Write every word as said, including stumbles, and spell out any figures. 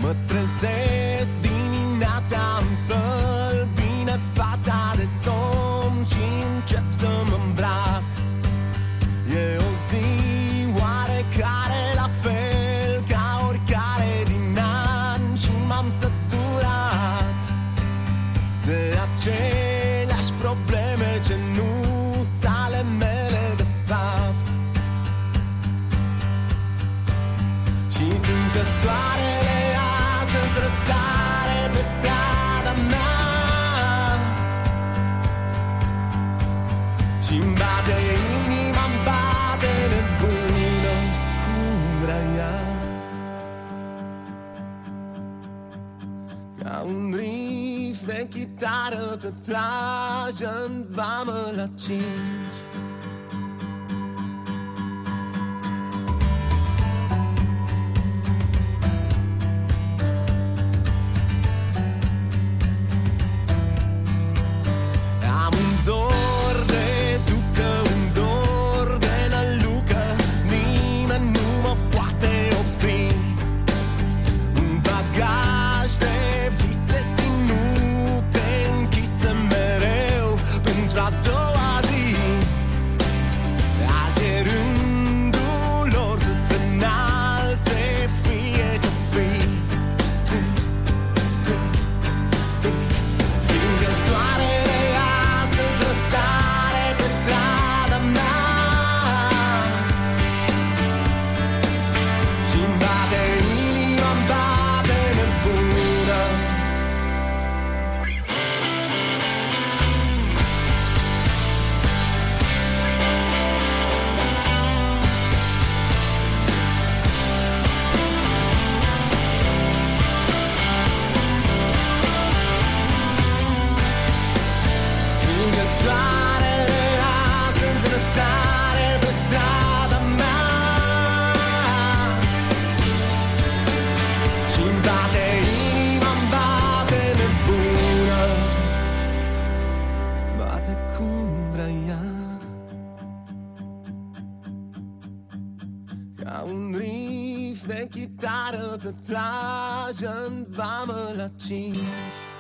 Mă trezesc dimineața, îmi spăl bine fața de somn și încep să mă îmbrac. E o zi oarecare la fel ca oricare din an și m-am săturat de aceleași probleme ce nu s-ale mele de fapt. Și simt că soarele astăzi răsare pe strada mea și-mi bate inima, îmi bate nebună cum vrea ea. Ca un riff de chitară pe plajă în vamă la cinci. Am un dor de ducă, un dor de nălucă, nimeni nu mă poate opri. Un bagaj de vise ținute închise mereu pentru a doua zi. Azi e rândul lor să se înalțe, fie ce-o fi. Fiindcă soarele astăzi răsare pe strada mea și-mi bate inima, îmi bate nebună. Fiindcă soarele astăzi răsare pe strada mea și-mi bate inima, îmi bate nebună. Bate cum vrea ea, ca un riff de chitară pe plajă în vamă la cinci.